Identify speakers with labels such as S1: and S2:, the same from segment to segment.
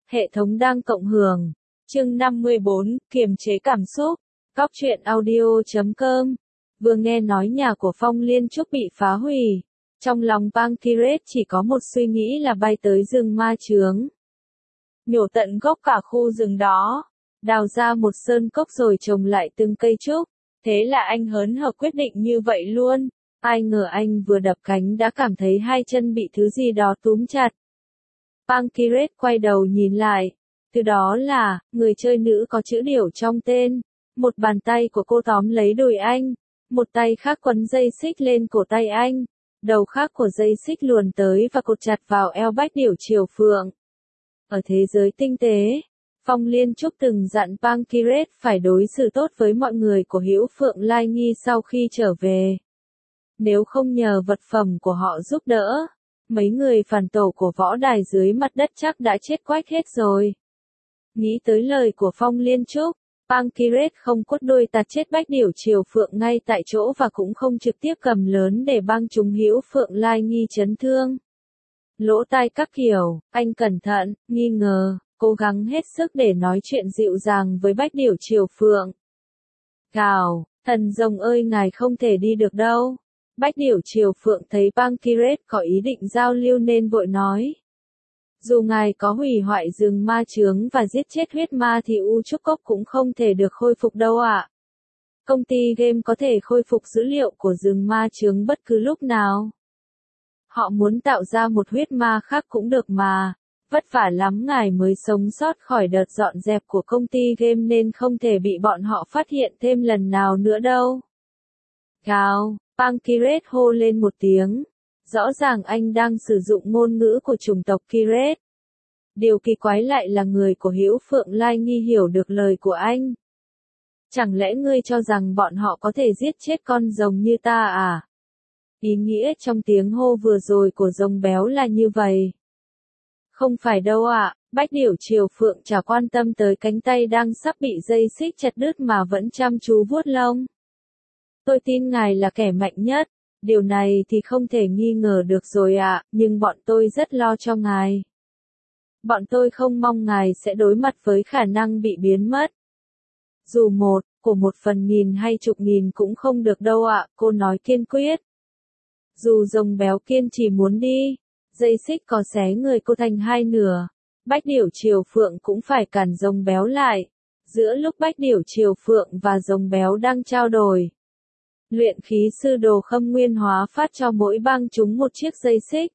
S1: Hệ thống đang cộng hưởng. Chương 54, kiềm chế cảm xúc. Góc truyện audio.com. Vừa nghe nói nhà của Phong Liên Trúc bị phá hủy. Trong lòng Pancreas chỉ có một suy nghĩ là bay tới rừng ma chướng. Nhổ tận gốc cả khu rừng đó. Đào ra một sơn cốc rồi trồng lại từng cây trúc. Thế là anh hớn hở quyết định như vậy luôn. Ai ngờ anh vừa đập cánh đã cảm thấy hai chân bị thứ gì đó túm chặt. Pancreas quay đầu nhìn lại. Từ đó là, người chơi nữ có chữ điểu trong tên. Một bàn tay của cô tóm lấy đùi anh. Một tay khác quấn dây xích lên cổ tay anh. Đầu khác của dây xích luồn tới và cột chặt vào eo Bách Điểu Triều Phượng. Ở thế giới tinh tế, Phong Liên Trúc từng dặn Pancreas phải đối xử tốt với mọi người của Hữu Phượng Lai Nghi sau khi trở về. Nếu không nhờ vật phẩm của họ giúp đỡ, mấy người phản tổ của võ đài dưới mặt đất chắc đã chết quách hết rồi. Nghĩ tới lời của Phong Liên Trúc, Pancreas không quất đuôi tạt chết Bách Điểu Triều Phượng ngay tại chỗ và cũng không trực tiếp cầm lớn để băng chúng Hữu Phượng Lai Nghi chấn thương. Lỗ tai các kiểu, anh cẩn thận, nghi ngờ, cố gắng hết sức để nói chuyện dịu dàng với Bách Điểu Triều Phượng. Gào, thần rồng ơi ngài không thể đi được đâu. Bách Điểu Triều Phượng thấy Pancreas có ý định giao lưu nên vội nói. Dù ngài có hủy hoại rừng ma chướng và giết chết huyết ma thì U Trúc Cốc cũng không thể được khôi phục đâu ạ. Công ty game có thể khôi phục dữ liệu của rừng ma chướng bất cứ lúc nào. Họ muốn tạo ra một huyết ma khác cũng được mà. Vất vả lắm ngài mới sống sót khỏi đợt dọn dẹp của công ty game nên không thể bị bọn họ phát hiện thêm lần nào nữa đâu. Gào, Pancreas hô lên một tiếng. Rõ ràng anh đang sử dụng ngôn ngữ của chủng tộc Kiret. Điều kỳ quái lại là người của Hữu Phượng Lai Nghi hiểu được lời của anh. Chẳng lẽ ngươi cho rằng bọn họ có thể giết chết con rồng như ta à? Ý nghĩa trong tiếng hô vừa rồi của rồng béo là như vậy. Không phải đâu ạ, Bách Điểu Triều Phượng chả quan tâm tới cánh tay đang sắp bị dây xích chặt đứt mà vẫn chăm chú vuốt lông. Tôi tin ngài là kẻ mạnh nhất. Điều này thì không thể nghi ngờ được rồi ạ, nhưng bọn tôi rất lo cho ngài. Bọn tôi không mong ngài sẽ đối mặt với khả năng bị biến mất. Dù của 1/1000 hay chục nghìn cũng không được đâu ạ, cô nói kiên quyết. Dù rồng béo kiên trì muốn đi, dây xích có xé người cô thành hai nửa. Bách Điểu Triều Phượng cũng phải cản rồng béo lại. Giữa lúc Bách Điểu Triều Phượng và rồng béo đang trao đổi, luyện khí sư Đồ Khâm Nguyên hóa phát cho mỗi bang chúng một chiếc dây xích.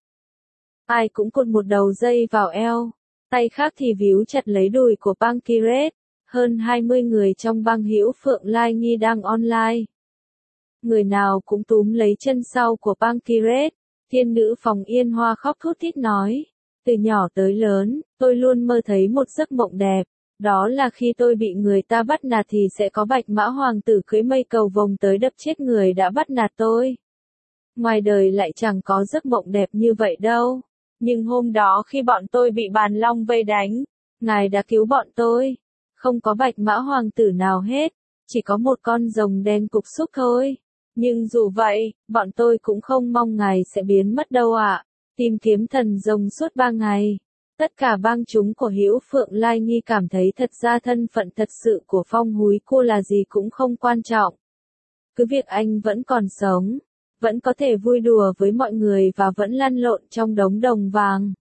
S1: Ai cũng cột một đầu dây vào eo, tay khác thì víu chặt lấy đùi của Pancreas. Hơn 20 người trong bang Hữu Phượng Lai Nghi đang online. Người nào cũng túm lấy chân sau của Pancreas. Thiên nữ Phòng Yên Hoa khóc thút thít nói. Từ nhỏ tới lớn, tôi luôn mơ thấy một giấc mộng đẹp. Đó là khi tôi bị người ta bắt nạt thì sẽ có Bạch Mã Hoàng tử cưỡi mây cầu vồng tới đập chết người đã bắt nạt tôi. Ngoài đời lại chẳng có giấc mộng đẹp như vậy đâu. Nhưng hôm đó khi bọn tôi bị bàn long vây đánh, ngài đã cứu bọn tôi. Không có Bạch Mã Hoàng tử nào hết, chỉ có một con rồng đen cục xúc thôi. Nhưng dù vậy, bọn tôi cũng không mong ngài sẽ biến mất đâu ạ. Tìm kiếm thần rồng suốt 3 ngày. Tất cả bang chúng của Hữu Phượng Lai Nghi cảm thấy thật ra thân phận thật sự của Phong Húi Cua là gì cũng không quan trọng. Cứ việc anh vẫn còn sống, vẫn có thể vui đùa với mọi người và vẫn lăn lộn trong đống đồng vàng.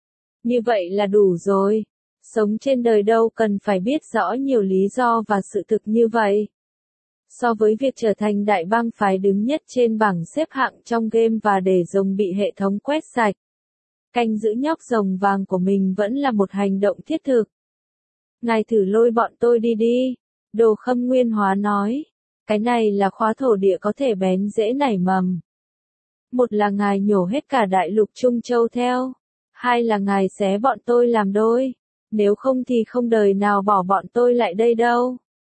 S1: Như vậy là đủ rồi. Sống trên đời đâu cần phải biết rõ nhiều lý do và sự thực như vậy. So với việc trở thành đại bang phái đứng nhất trên bảng xếp hạng trong game và để rồng bị hệ thống quét sạch, canh giữ nhóc rồng vàng của mình vẫn là một hành động thiết thực. Ngài thử lôi bọn tôi đi đi, Đồ Khâm Nguyên Hóa nói. Cái này là khóa thổ địa có thể bén dễ nảy mầm. Một là ngài nhổ hết cả đại lục Trung Châu theo. Hai là ngài xé bọn tôi làm đôi. Nếu không thì không đời nào bỏ bọn tôi lại đây đâu.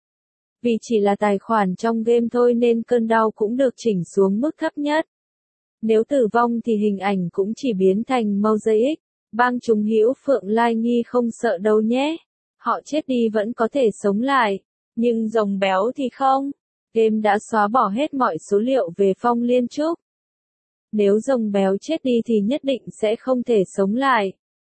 S1: Vì chỉ là tài khoản trong game thôi nên cơn đau cũng được chỉnh xuống mức thấp nhất. Nếu tử vong thì hình ảnh cũng chỉ biến thành mosaic. Bang chúng Hữu Phượng Lai Nghi không sợ đâu nhé. Họ chết đi vẫn có thể sống lại. Nhưng rồng béo thì không. Game đã xóa bỏ hết mọi số liệu về Phong Liên Trúc. Nếu rồng béo chết đi thì nhất định sẽ không thể sống lại.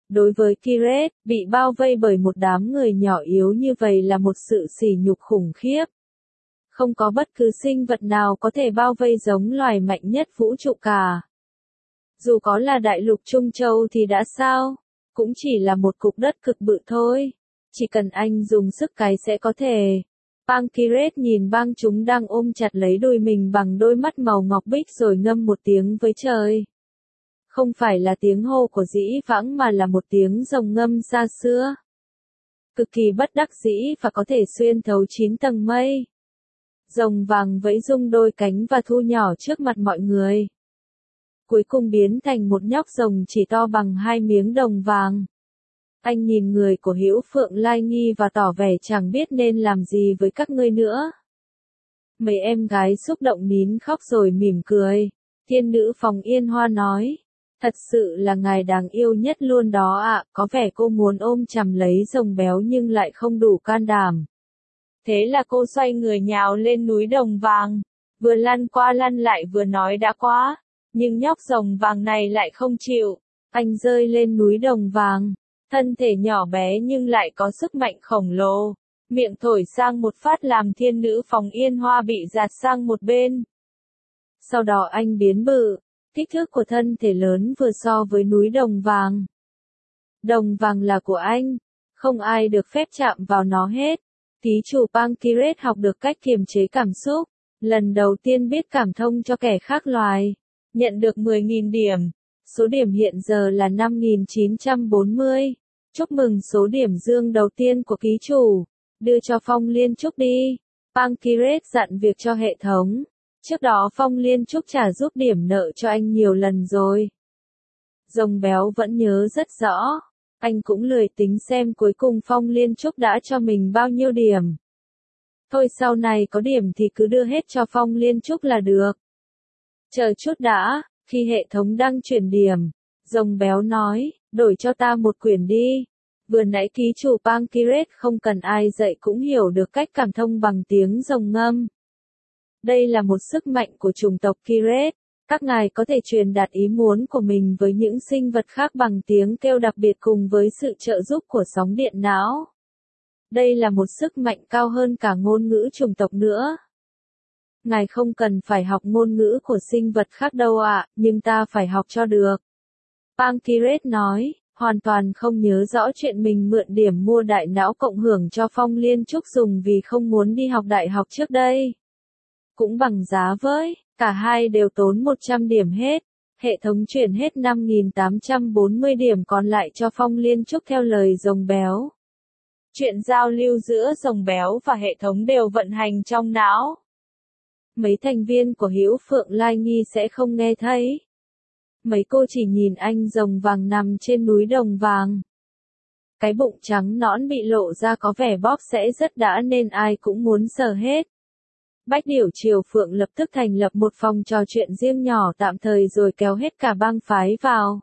S1: Đối với Kiret, bị bao vây bởi một đám người nhỏ yếu như vậy là một sự sỉ nhục khủng khiếp. Không có bất cứ sinh vật nào có thể bao vây giống loài mạnh nhất vũ trụ cả. Dù có là đại lục Trung Châu thì đã sao? Cũng chỉ là một cục đất cực bự thôi. Chỉ cần anh dùng sức cái sẽ có thể. Bang Kiret nhìn bang chúng đang ôm chặt lấy đùi mình bằng đôi mắt màu ngọc bích rồi ngâm một tiếng với trời. Không phải là tiếng hô của dĩ vãng mà là một tiếng rồng ngâm xa xưa. Cực kỳ bất đắc dĩ và có thể xuyên thấu 9 tầng mây. Rồng vàng vẫy rung đôi cánh và thu nhỏ trước mặt mọi người. Cuối cùng biến thành một nhóc rồng chỉ to bằng 2 miếng đồng vàng. Anh nhìn người của Hữu Phượng Lai Nghi và tỏ vẻ chẳng biết nên làm gì với các ngươi nữa. Mấy em gái xúc động nín khóc rồi mỉm cười. Thiên nữ Phòng Yên Hoa nói. Thật sự là ngài đáng yêu nhất luôn đó ạ, có vẻ cô muốn ôm chầm lấy rồng béo nhưng lại không đủ can đảm. Thế là cô xoay người nhào lên núi đồng vàng, vừa lăn qua lăn lại vừa nói đã quá, nhưng nhóc rồng vàng này lại không chịu. Anh rơi lên núi đồng vàng, thân thể nhỏ bé nhưng lại có sức mạnh khổng lồ, miệng thổi sang một phát làm thiên nữ Phòng Yên Hoa bị dạt sang một bên. Sau đó anh biến bự. Kích thước của thân thể lớn vừa so với núi đồng vàng. Đồng vàng là của anh, không ai được phép chạm vào nó hết. Ký chủ Bang Kiret học được cách kiềm chế cảm xúc, lần đầu tiên biết cảm thông cho kẻ khác loài, nhận được 10.000 điểm. Số điểm hiện giờ là 5.940. Chúc mừng số điểm dương đầu tiên của ký chủ, đưa cho Phong Liên Trúc đi. Bang Kiret dặn việc cho hệ thống. Trước đó Phong Liên Trúc trả giúp điểm nợ cho anh nhiều lần rồi. Rồng béo vẫn nhớ rất rõ. Anh cũng lười tính xem cuối cùng Phong Liên Trúc đã cho mình bao nhiêu điểm. Thôi sau này có điểm thì cứ đưa hết cho Phong Liên Trúc là được. Chờ chút đã, khi hệ thống đang chuyển điểm, rồng béo nói, đổi cho ta một quyển đi. Vừa nãy ký chủ Bang Kiret không cần ai dạy cũng hiểu được cách cảm thông bằng tiếng rồng ngâm. Đây là một sức mạnh của chủng tộc Kiret. Các ngài có thể truyền đạt ý muốn của mình với những sinh vật khác bằng tiếng kêu đặc biệt cùng với sự trợ giúp của sóng điện não. Đây là một sức mạnh cao hơn cả ngôn ngữ chủng tộc nữa. Ngài không cần phải học ngôn ngữ của sinh vật khác đâu ạ, nhưng ta phải học cho được. Bang Kiret nói, hoàn toàn không nhớ rõ chuyện mình mượn điểm mua đại não cộng hưởng cho Phong Liên Trúc dùng vì không muốn đi học đại học trước đây. Cũng bằng giá với, cả hai đều tốn 100 điểm hết. Hệ thống chuyển hết 5.840 điểm còn lại cho Phong Liên Trúc theo lời rồng béo. Chuyện giao lưu giữa rồng béo và hệ thống đều vận hành trong não. Mấy thành viên của Hữu Phượng Lai Nghi sẽ không nghe thấy. Mấy cô chỉ nhìn anh rồng vàng nằm trên núi đồng vàng. Cái bụng trắng nõn bị lộ ra có vẻ bóp sẽ rất đã nên ai cũng muốn sờ hết. Bách Điểu Triều Phượng lập tức thành lập một phòng trò chuyện riêng nhỏ tạm thời rồi kéo hết cả bang phái vào.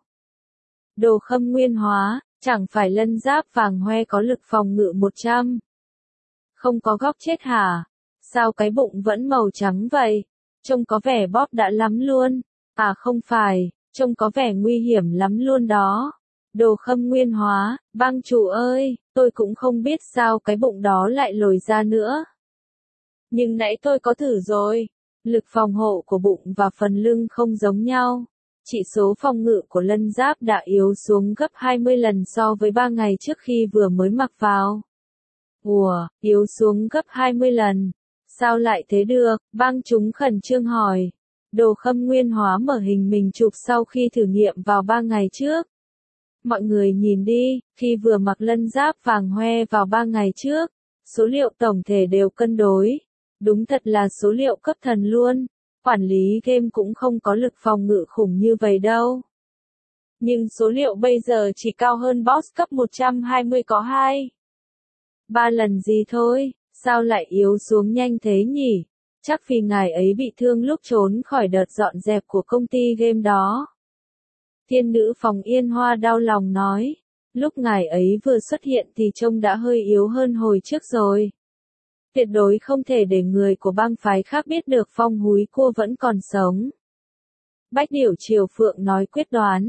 S1: Đồ Khâm Nguyên hóa, chẳng phải lân giáp vàng hoe có lực phòng ngự 100. Không có góc chết hả? Sao cái bụng vẫn màu trắng vậy? Trông có vẻ bóp đã lắm luôn. À không phải, trông có vẻ nguy hiểm lắm luôn đó. Đồ Khâm Nguyên hóa, bang chủ ơi, tôi cũng không biết sao cái bụng đó lại lồi ra nữa. Nhưng nãy tôi có thử rồi. Lực phòng hộ của bụng và phần lưng không giống nhau. Chỉ số phòng ngự của lân giáp đã yếu xuống gấp 20 lần so với 3 ngày trước khi vừa mới mặc vào. Ủa, yếu xuống gấp 20 lần. Sao lại thế được? Bang chúng khẩn trương hỏi. Đồ Khâm Nguyên hóa mở hình mình chụp sau khi thử nghiệm vào 3 ngày trước. Mọi người nhìn đi, khi vừa mặc lân giáp vàng hoe vào 3 ngày trước, số liệu tổng thể đều cân đối. Đúng thật là số liệu cấp thần luôn. Quản lý game cũng không có lực phòng ngự khủng như vậy đâu. Nhưng số liệu bây giờ chỉ cao hơn boss cấp 120 có 3 lần gì thôi, sao lại yếu xuống nhanh thế nhỉ? Chắc vì ngài ấy bị thương lúc trốn khỏi đợt dọn dẹp của công ty game đó. Thiên nữ Phòng Yên Hoa đau lòng nói, lúc ngài ấy vừa xuất hiện thì trông đã hơi yếu hơn hồi trước rồi. Tuyệt đối không thể để người của bang phái khác biết được Phong Húi Cua vẫn còn sống. Bách Điểu Triều Phượng nói quyết đoán.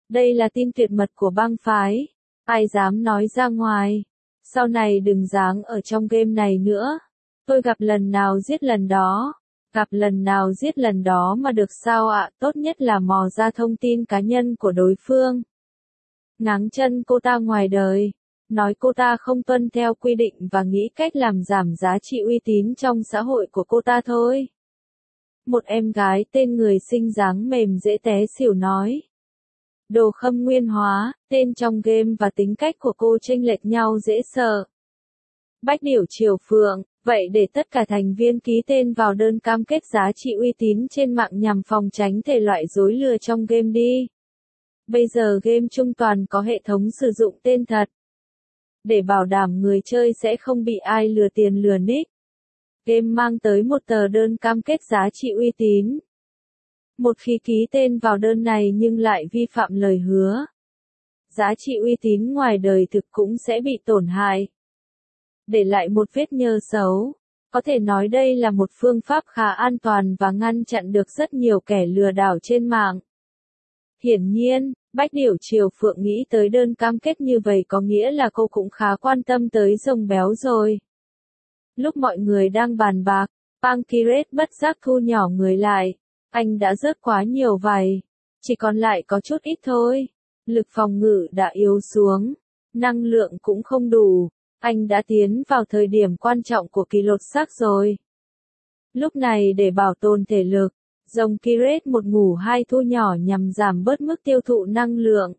S1: Đây là tin tuyệt mật của bang phái. Ai dám nói ra ngoài. Sau này đừng dáng ở trong game này nữa. Tôi gặp lần nào giết lần đó. Gặp lần nào giết lần đó mà được sao ạ? Tốt nhất là mò ra thông tin cá nhân của đối phương. Ngáng chân cô ta ngoài đời. Nói cô ta không tuân theo quy định và nghĩ cách làm giảm giá trị uy tín trong xã hội của cô ta thôi. Một em gái tên người xinh dáng mềm dễ té xỉu nói. Đồ Khâm Nguyên hóa, tên trong game và tính cách của cô chênh lệch nhau dễ sợ. Bách Điểu Triều Phượng, vậy để tất cả thành viên ký tên vào đơn cam kết giá trị uy tín trên mạng nhằm phòng tránh thể loại dối lừa trong game đi. Bây giờ game trung toàn có hệ thống sử dụng tên thật. Để bảo đảm người chơi sẽ không bị ai lừa tiền lừa nick. Game mang tới một tờ đơn cam kết giá trị uy tín. Một khi ký tên vào đơn này nhưng lại vi phạm lời hứa, giá trị uy tín ngoài đời thực cũng sẽ bị tổn hại. Để lại một vết nhơ xấu. Có thể nói đây là một phương pháp khá an toàn và ngăn chặn được rất nhiều kẻ lừa đảo trên mạng. Hiển nhiên, Bách Điểu Triều Phượng nghĩ tới đơn cam kết như vậy có nghĩa là cô cũng khá quan tâm tới rồng béo rồi. Lúc mọi người đang bàn bạc, Pancrase bất giác thu nhỏ người lại. Anh đã rớt quá nhiều vài. Chỉ còn lại có chút ít thôi. Lực phòng ngự đã yếu xuống. Năng lượng cũng không đủ. Anh đã tiến vào thời điểm quan trọng của kỳ lột xác rồi. Lúc này để bảo tồn thể lực, rồng Kiret một ngủ hai thu nhỏ nhằm giảm bớt mức tiêu thụ năng lượng.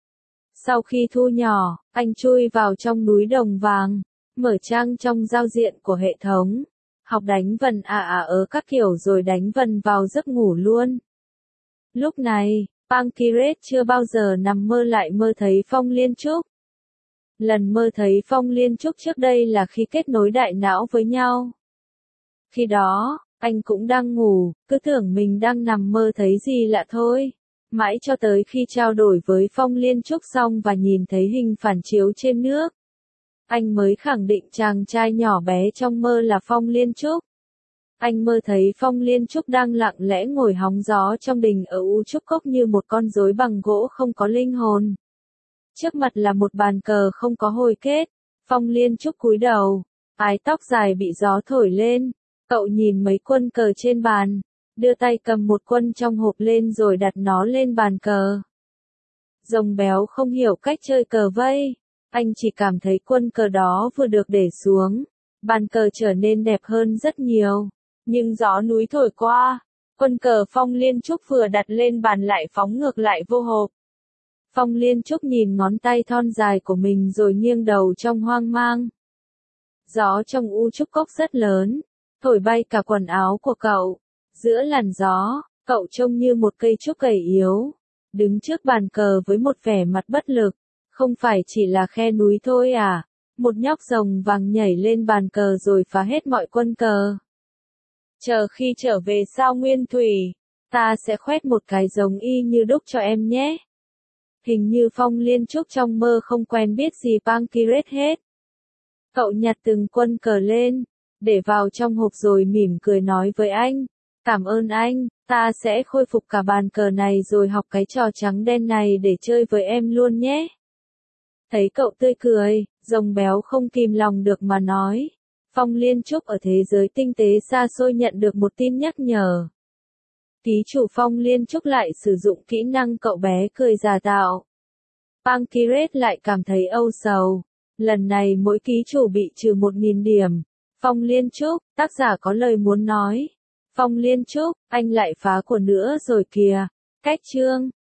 S1: Sau khi thu nhỏ, anh chui vào trong núi đồng vàng, mở trang trong giao diện của hệ thống. Học đánh vần các kiểu rồi đánh vần vào giấc ngủ luôn. Lúc này, Pancrase chưa bao giờ nằm mơ lại mơ thấy Phong Liên Trúc. Lần mơ thấy Phong Liên Trúc trước đây là khi kết nối đại não với nhau. Khi đó, anh cũng đang ngủ, cứ tưởng mình đang nằm mơ thấy gì lạ thôi. Mãi cho tới khi trao đổi với Phong Liên Trúc xong và nhìn thấy hình phản chiếu trên nước. Anh mới khẳng định chàng trai nhỏ bé trong mơ là Phong Liên Trúc. Anh mơ thấy Phong Liên Trúc đang lặng lẽ ngồi hóng gió trong đình ở U Trúc Cốc như một con rối bằng gỗ không có linh hồn. Trước mặt là một bàn cờ không có hồi kết. Phong Liên Trúc cúi đầu, mái tóc dài bị gió thổi lên. Cậu nhìn mấy quân cờ trên bàn, đưa tay cầm một quân trong hộp lên rồi đặt nó lên bàn cờ. Rồng béo không hiểu cách chơi cờ vây. Anh chỉ cảm thấy quân cờ đó vừa được để xuống, bàn cờ trở nên đẹp hơn rất nhiều. Nhưng gió núi thổi qua, quân cờ Phong Liên Trúc vừa đặt lên bàn lại phóng ngược lại vô hộp. Phong Liên Trúc nhìn ngón tay thon dài của mình rồi nghiêng đầu trong hoang mang. Gió trong U Trúc Cốc rất lớn, thổi bay cả quần áo của cậu. Giữa làn gió, cậu trông như một cây trúc gầy yếu, đứng trước bàn cờ với một vẻ mặt bất lực. Không phải chỉ là khe núi thôi à? Một nhóc rồng vàng nhảy lên bàn cờ rồi phá hết mọi quân cờ. Chờ khi trở về sao Nguyên Thủy, ta sẽ khoét một cái giống y như đúc cho em nhé. Hình như Phong Liên Trúc trong mơ không quen biết gì Pancrase hết. Cậu nhặt từng quân cờ lên, để vào trong hộp rồi mỉm cười nói với anh. Cảm ơn anh, ta sẽ khôi phục cả bàn cờ này rồi học cái trò trắng đen này để chơi với em luôn nhé. Thấy cậu tươi cười, rồng béo không kìm lòng được mà nói. Phong Liên Trúc ở thế giới tinh tế xa xôi nhận được một tin nhắc nhở. Ký chủ Phong Liên Trúc lại sử dụng kỹ năng cậu bé cười giả tạo. Pancrase lại cảm thấy âu sầu. Lần này mỗi ký chủ bị trừ 1000 điểm. Phong Liên Trúc, tác giả có lời muốn nói. Phong Liên Trúc, anh lại phá của nữa rồi kìa. Cách chương